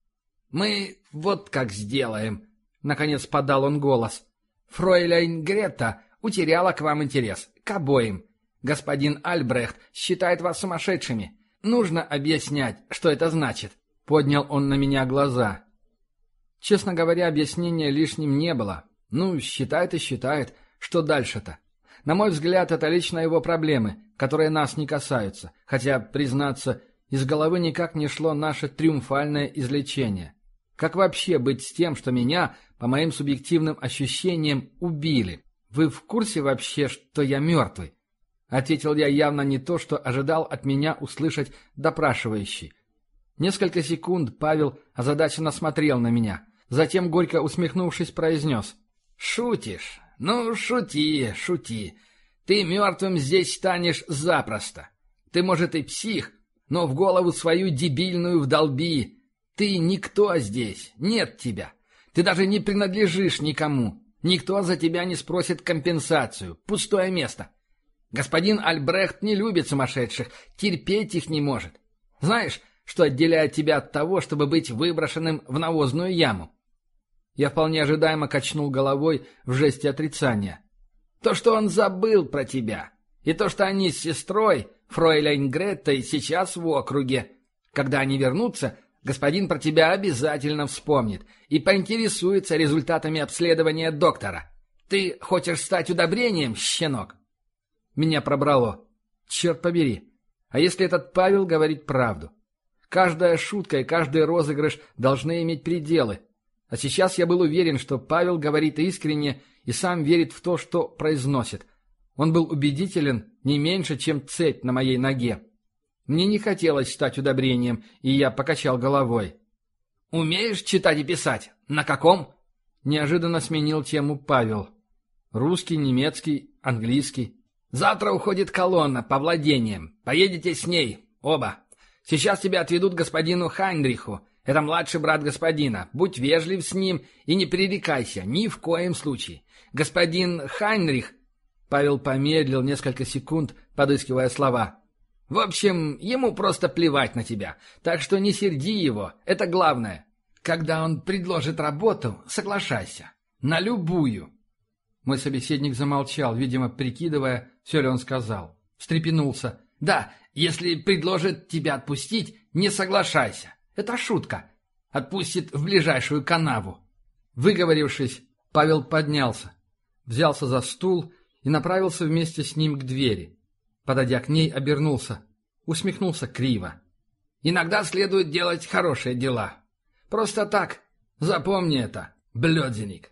«Мы вот как сделаем», — наконец подал он голос. «Фройляйн Грета утеряла к вам интерес, к обоим. Господин Альбрехт считает вас сумасшедшими. Нужно объяснять, что это значит». Поднял он на меня глаза. Честно говоря, объяснения лишним не было. Ну, считает и считает. Что дальше-то? На мой взгляд, это лично его проблемы, которые нас не касаются. Хотя, признаться, из головы никак не шло наше триумфальное излечение. Как вообще быть с тем, что меня, по моим субъективным ощущениям, убили? Вы в курсе вообще, что я мертвый? Ответил я явно не то, что ожидал от меня услышать допрашивающий. Несколько секунд Павел озадаченно смотрел на меня. Затем, горько усмехнувшись, произнес. «Шутишь? Ну, шути, шути. Ты мертвым здесь станешь запросто. Ты, может, и псих, но в голову свою дебильную вдолби. Ты никто здесь, нет тебя. Ты даже не принадлежишь никому. Никто за тебя не спросит компенсацию. Пустое место. Господин Альбрехт не любит сумасшедших, терпеть их не может. Знаешь, что отделяет тебя от того, чтобы быть выброшенным в навозную яму?» Я вполне ожидаемо качнул головой в жесте отрицания. «То, что он забыл про тебя, и то, что они с сестрой, фройляйн Греттой, сейчас в округе. Когда они вернутся, господин про тебя обязательно вспомнит и поинтересуется результатами обследования доктора. Ты хочешь стать удобрением, щенок?» Меня пробрало. Черт побери. А если этот Павел говорит правду? Каждая шутка и каждый розыгрыш должны иметь пределы. А сейчас я был уверен, что Павел говорит искренне и сам верит в то, что произносит. Он был убедителен не меньше, чем цепь на моей ноге. Мне не хотелось стать удобрением, и я покачал головой. «Умеешь читать и писать? На каком?» Неожиданно сменил тему Павел. «Русский, немецкий, английский». «Завтра уходит колонна по владениям. Поедете с ней. Оба. Сейчас тебя отведут к господину Хайнриху. Это младший брат господина. Будь вежлив с ним и не пререкайся. Ни в коем случае. Господин Хайнрих...» Павел помедлил несколько секунд, подыскивая слова. «В общем, ему просто плевать на тебя. Так что не серди его. Это главное. Когда он предложит работу, соглашайся. На любую». Мой собеседник замолчал, видимо, прикидывая, все ли он сказал. Встрепенулся. «Да, если предложит тебя отпустить, не соглашайся. Это шутка. Отпустит в ближайшую канаву». Выговорившись, Павел поднялся, взялся за стул и направился вместе с ним к двери. Подойдя к ней, обернулся, усмехнулся криво. «Иногда следует делать хорошие дела. Просто так. Запомни это, блёдзенник».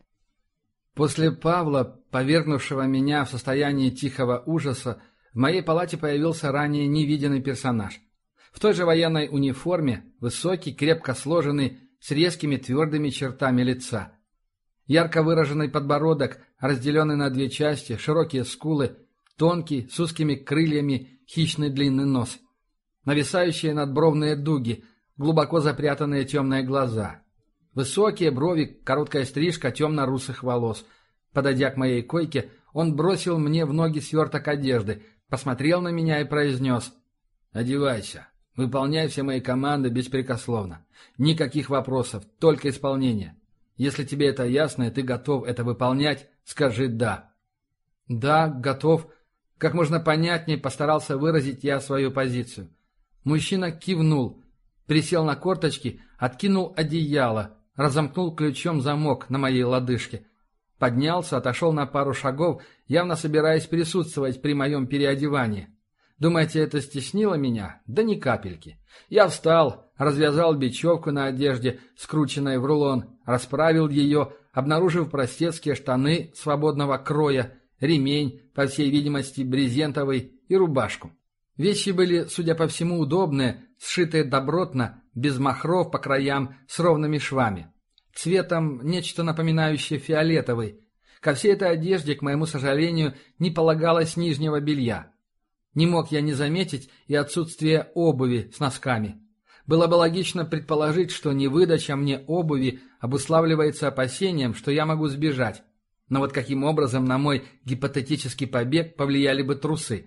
После Павла, повергнувшего меня в состояние тихого ужаса, в моей палате появился ранее невиденный персонаж. В той же военной униформе, высокий, крепко сложенный, с резкими твердыми чертами лица. Ярко выраженный подбородок, разделенный на две части, широкие скулы, тонкий, с узкими крыльями, хищный длинный нос. Нависающие надбровные дуги, глубоко запрятанные темные глаза. Высокие брови, короткая стрижка темно-русых волос. Подойдя к моей койке, он бросил мне в ноги сверток одежды, посмотрел на меня и произнес: «Одевайся, выполняй все мои команды беспрекословно. Никаких вопросов, только исполнение. Если тебе это ясно и ты готов это выполнять, скажи «да». «Да, готов». Как можно понятнее постарался выразить я свою позицию. Мужчина кивнул, присел на корточки, откинул одеяло, разомкнул ключом замок на моей лодыжке. Поднялся, отошел на пару шагов, явно собираясь присутствовать при моем переодевании. Думаете, это стеснило меня? Да ни капельки. Я встал, развязал бечевку на одежде, скрученной в рулон, расправил ее, обнаружив простецкие штаны свободного кроя, ремень, по всей видимости, брезентовый, и рубашку. Вещи были, судя по всему, удобные, сшитые добротно, без махров по краям, с ровными швами. Цветом нечто напоминающее фиолетовый. Ко всей этой одежде, к моему сожалению, не полагалось нижнего белья. Не мог я не заметить и отсутствие обуви с носками. Было бы логично предположить, что невыдача мне обуви обуславливается опасением, что я могу сбежать. Но вот каким образом на мой гипотетический побег повлияли бы трусы?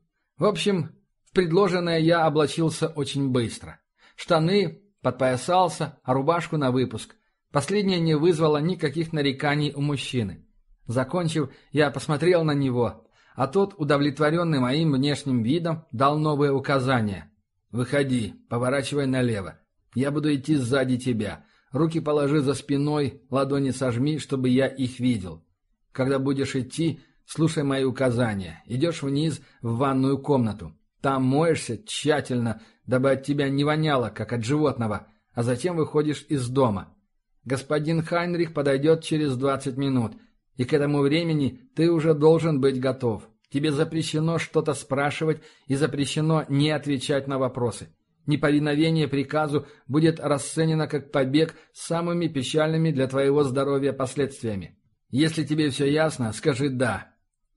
В общем, в предложенное я облачился очень быстро. Штаны, подпоясался, а рубашку на выпуск. Последнее не вызвало никаких нареканий у мужчины. Закончив, я посмотрел на него, а тот, удовлетворенный моим внешним видом, дал новые указания. «Выходи, поворачивай налево. Я буду идти сзади тебя. Руки положи за спиной, ладони сожми, чтобы я их видел. Когда будешь идти, слушай мои указания. Идешь вниз в ванную комнату. Там моешься тщательно, дабы от тебя не воняло, как от животного, а затем выходишь из дома. Господин Хайнрих подойдет через двадцать минут, и к этому времени ты уже должен быть готов. Тебе запрещено что-то спрашивать и запрещено не отвечать на вопросы. Неповиновение приказу будет расценено как побег с самыми печальными для твоего здоровья последствиями. Если тебе все ясно, скажи «да».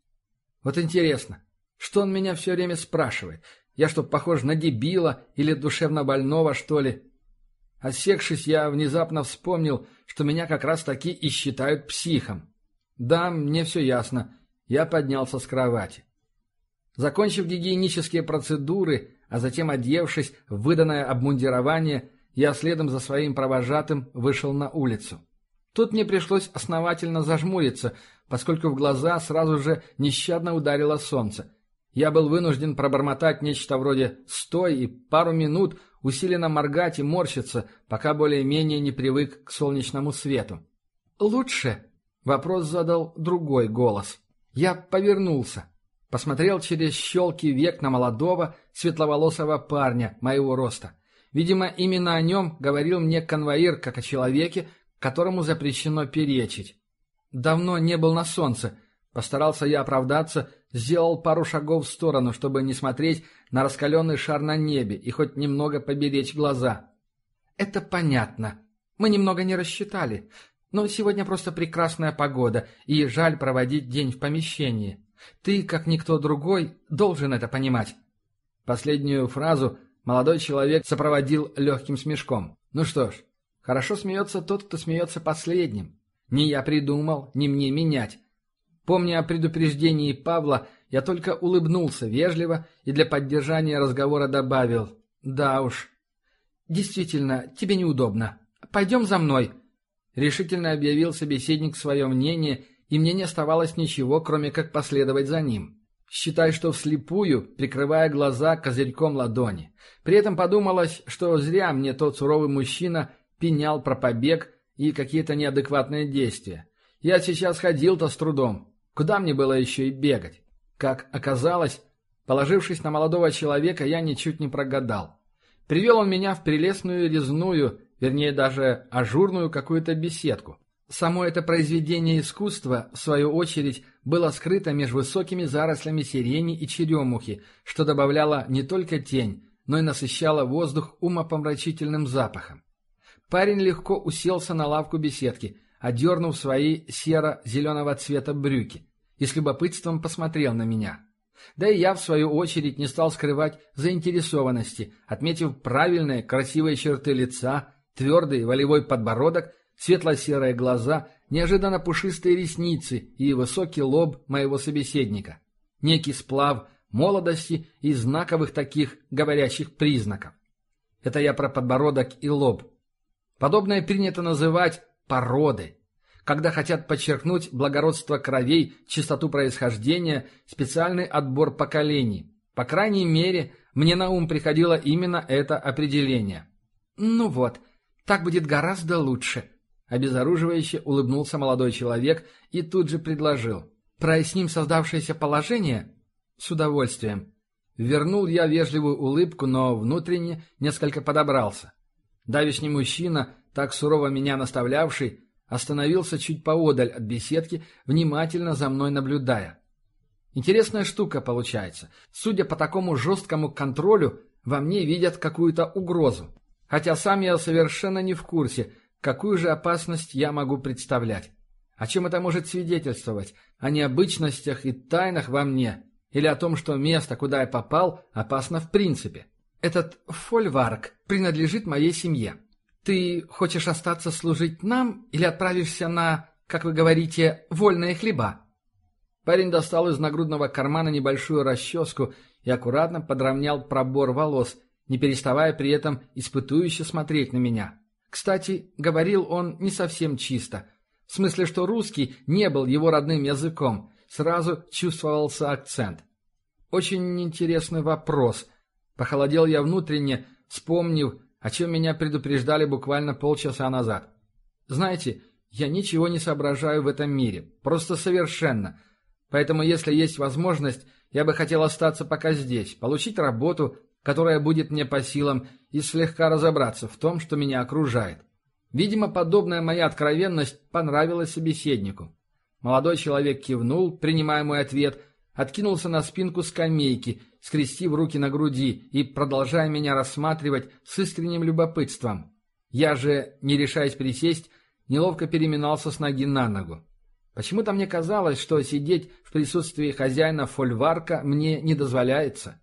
Вот интересно, что он меня все время спрашивает? Я что, похож на дебила или душевно больного, что ли? Осекшись, я внезапно вспомнил, что меня как раз таки и считают психом. Да, мне все ясно. Я поднялся с кровати. Закончив гигиенические процедуры, а затем одевшись в выданное обмундирование, я следом за своим провожатым вышел на улицу. Тут мне пришлось основательно зажмуриться, поскольку в глаза сразу же нещадно ударило солнце. Я был вынужден пробормотать нечто вроде «стой» и пару минут усиленно моргать и морщиться, пока более-менее не привык к солнечному свету. «Лучше?» — вопрос задал другой голос. Я повернулся. Посмотрел через щелки век на молодого, светловолосого парня моего роста. Видимо, именно о нем говорил мне конвоир, как о человеке, которому запрещено перечить. Давно не был на солнце. Постарался я оправдаться, сделал пару шагов в сторону, чтобы не смотреть на раскаленный шар на небе и хоть немного поберечь глаза. «Это понятно. Мы немного не рассчитали. Но сегодня просто прекрасная погода, и жаль проводить день в помещении. Ты, как никто другой, должен это понимать». Последнюю фразу молодой человек сопроводил легким смешком. Ну что ж, хорошо смеется тот, кто смеется последним. Не я придумал, не мне менять. Помня о предупреждении Павла, я только улыбнулся вежливо и для поддержания разговора добавил: «Да уж, действительно, тебе неудобно. Пойдем за мной». Решительно объявил собеседник свое мнение, и мне не оставалось ничего, кроме как последовать за ним. Считай, что вслепую, прикрывая глаза козырьком ладони. При этом подумалось, что зря мне тот суровый мужчина пенял про побег и какие-то неадекватные действия. Я сейчас ходил-то с трудом. Куда мне было еще и бегать? Как оказалось, положившись на молодого человека, я ничуть не прогадал. Привел он меня в прелестную резную, вернее даже ажурную какую-то беседку. Само это произведение искусства, в свою очередь, было скрыто меж высокими зарослями сирени и черемухи, что добавляло не только тень, но и насыщало воздух умопомрачительным запахом. Парень легко уселся на лавку беседки, одернув свои серо-зеленого цвета брюки, и с любопытством посмотрел на меня. Да и я, в свою очередь, не стал скрывать заинтересованности, отметив правильные, красивые черты лица, твердый волевой подбородок, светло-серые глаза, неожиданно пушистые ресницы и высокий лоб моего собеседника. Некий сплав молодости и знаковых таких говорящих признаков. Это я про подбородок и лоб. Подобное принято называть породы, когда хотят подчеркнуть благородство кровей, чистоту происхождения, специальный отбор поколений. По крайней мере, мне на ум приходило именно это определение. «Ну вот, так будет гораздо лучше», — обезоруживающе улыбнулся молодой человек и тут же предложил: «Проясним создавшееся положение?» «С удовольствием». Вернул я вежливую улыбку, но внутренне несколько подобрался. Давишний мужчина, так сурово меня наставлявший, остановился чуть поодаль от беседки, внимательно за мной наблюдая. Интересная штука получается. Судя по такому жесткому контролю, во мне видят какую-то угрозу. Хотя сам я совершенно не в курсе, какую же опасность я могу представлять. О чем это может свидетельствовать? О необычностях и тайнах во мне? Или о том, что место, куда я попал, опасно в принципе? Этот фольварк принадлежит моей семье. Ты хочешь остаться служить нам или отправишься на, как вы говорите, вольные хлеба?» Парень достал из нагрудного кармана небольшую расческу и аккуратно подровнял пробор волос, не переставая при этом испытующе смотреть на меня. Кстати, говорил он не совсем чисто. В смысле, что русский не был его родным языком, сразу чувствовался акцент. Очень интересный вопрос. Похолодел я внутренне, вспомнив, о чем меня предупреждали буквально полчаса назад. Знаете, я ничего не соображаю в этом мире, просто совершенно. Поэтому, если есть возможность, я бы хотел остаться пока здесь, получить работу, которая будет мне по силам, и слегка разобраться в том, что меня окружает. Видимо, подобная моя откровенность понравилась собеседнику. Молодой человек кивнул, принимая мой ответ, откинулся на спинку скамейки, скрестив руки на груди и продолжая меня рассматривать с искренним любопытством. Я же, не решаясь присесть, неловко переминался с ноги на ногу. Почему-то мне казалось, что сидеть в присутствии хозяина фольварка мне не дозволяется.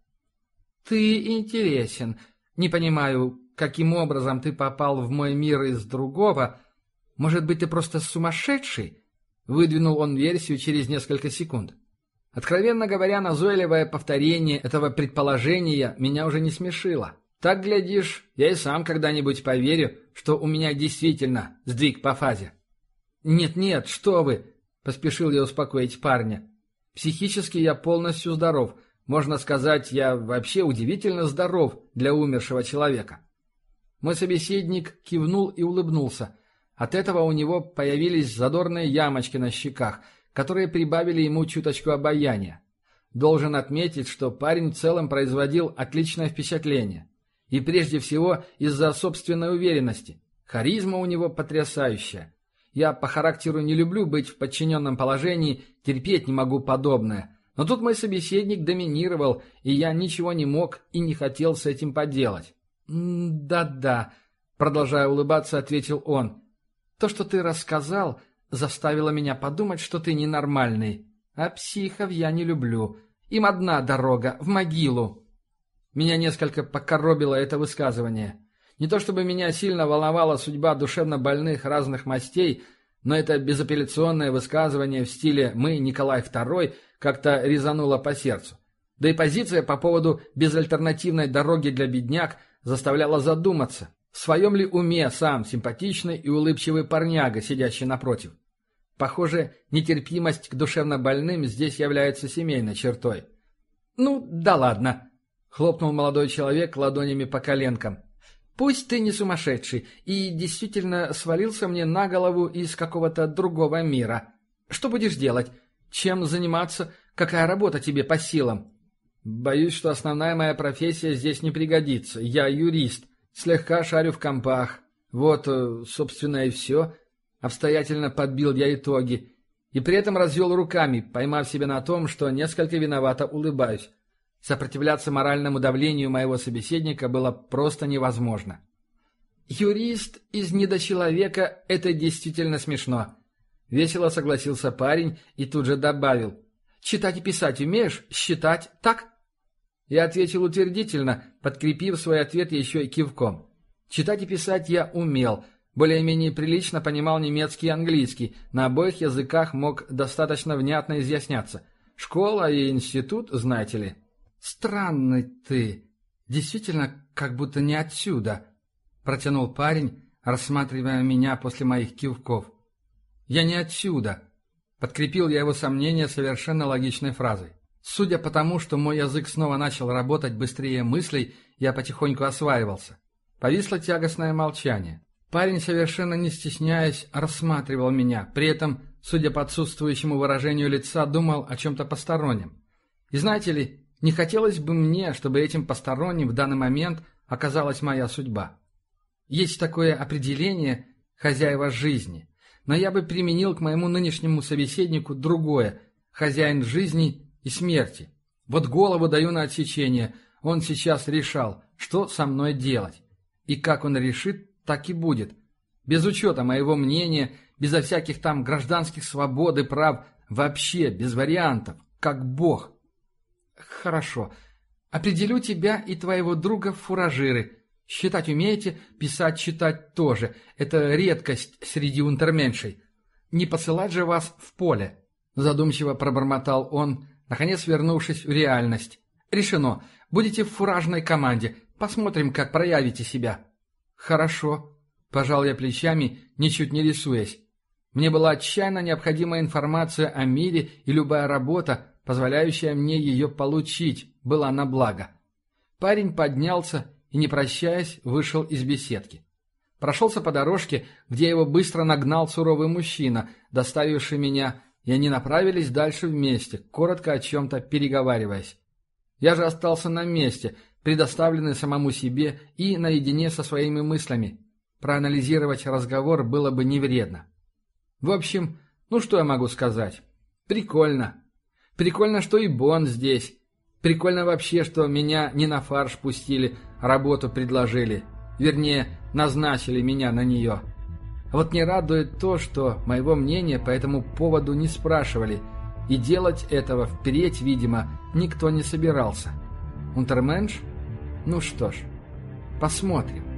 «Ты интересен. Не понимаю, каким образом ты попал в мой мир из другого. Может быть, ты просто сумасшедший?» Выдвинул он версию через несколько секунд. Откровенно говоря, назойливое повторение этого предположения меня уже не смешило. Так, глядишь, я и сам когда-нибудь поверю, что у меня действительно сдвиг по фазе. «Нет-нет, что вы!» — поспешил я успокоить парня. «Психически я полностью здоров. Можно сказать, я вообще удивительно здоров для умершего человека». Мой собеседник кивнул и улыбнулся. От этого у него появились задорные ямочки на щеках, которые прибавили ему чуточку обаяния. Должен отметить, что парень в целом производил отличное впечатление. И прежде всего из-за собственной уверенности. Харизма у него потрясающая. Я по характеру не люблю быть в подчиненном положении, терпеть не могу подобное. Но тут мой собеседник доминировал, и я ничего не мог и не хотел с этим поделать. «Да-да», — продолжая улыбаться, ответил он. «То, что ты рассказал, заставило меня подумать, что ты ненормальный. А психов я не люблю. Им одна дорога — в могилу». Меня несколько покоробило это высказывание. Не то чтобы меня сильно волновала судьба душевнобольных разных мастей, но это безапелляционное высказывание в стиле «мы, Николай второй» как-то резануло по сердцу. Да и позиция по поводу безальтернативной дороги для бедняк заставляла задуматься, в своем ли уме сам симпатичный и улыбчивый парняга, сидящий напротив. Похоже, нетерпимость к душевнобольным здесь является семейной чертой. «Ну, да ладно», — хлопнул молодой человек ладонями по коленкам. «Пусть ты не сумасшедший и действительно свалился мне на голову из какого-то другого мира. Что будешь делать? Чем заниматься? Какая работа тебе по силам?» «Боюсь, что основная моя профессия здесь не пригодится. Я юрист, слегка шарю в компах. Вот, собственно, и все». Обстоятельно подбил я итоги. И при этом развел руками, поймав себя на том, что несколько виновато улыбаюсь. Сопротивляться моральному давлению моего собеседника было просто невозможно. «Юрист из недочеловека — это действительно смешно», — весело согласился парень и тут же добавил. «Читать и писать умеешь? Считать? Так?» Я ответил утвердительно, подкрепив свой ответ еще и кивком. Читать и писать я умел, более-менее прилично понимал немецкий и английский, на обоих языках мог достаточно внятно изъясняться. Школа и институт, знаете ли. «Странный ты. Действительно, как будто не отсюда», — протянул парень, рассматривая меня после моих кивков. «Я не отсюда», — подкрепил я его сомнения совершенно логичной фразой. Судя по тому, что мой язык снова начал работать быстрее мыслей, я потихоньку осваивался. Повисло тягостное молчание. Парень, совершенно не стесняясь, рассматривал меня, при этом, судя по отсутствующему выражению лица, думал о чем-то постороннем. И знаете ли, не хотелось бы мне, чтобы этим посторонним в данный момент оказалась моя судьба. Есть такое определение «хозяева жизни», но я бы применил к моему нынешнему собеседнику другое «хозяин жизни и смерти». Вот голову даю на отсечение, он сейчас решал, что со мной делать. И как он решит, так и будет. Без учета моего мнения, безо всяких там гражданских свобод и прав, вообще без вариантов, как Бог. Хорошо. Определю тебя и твоего друга в фуражиры. Считать умеете, писать, читать тоже. Это редкость среди унтерменшей. Не посылать же вас в поле. Задумчиво пробормотал он, наконец вернувшись в реальность. Решено. Будете в фуражной команде. Посмотрим, как проявите себя. Хорошо. Пожал я плечами, ничуть не рисуясь. Мне была отчаянно необходима информация о мире, и любая работа, позволяющая мне ее получить, была на благо. Парень поднялся и, не прощаясь, вышел из беседки. Прошелся по дорожке, где его быстро нагнал суровый мужчина, доставивший меня, и они направились дальше вместе, коротко о чем-то переговариваясь. Я же остался на месте, предоставленный самому себе и наедине со своими мыслями. Проанализировать разговор было бы не вредно. В общем, ну что я могу сказать? Прикольно. Прикольно, что и Бонд здесь. Прикольно вообще, что меня не на фарш пустили, а работу предложили. Вернее, назначили меня на нее. А вот не радует то, что моего мнения по этому поводу не спрашивали, и делать этого впредь, видимо, никто не собирался. Унтерменш? Ну что ж, посмотрим.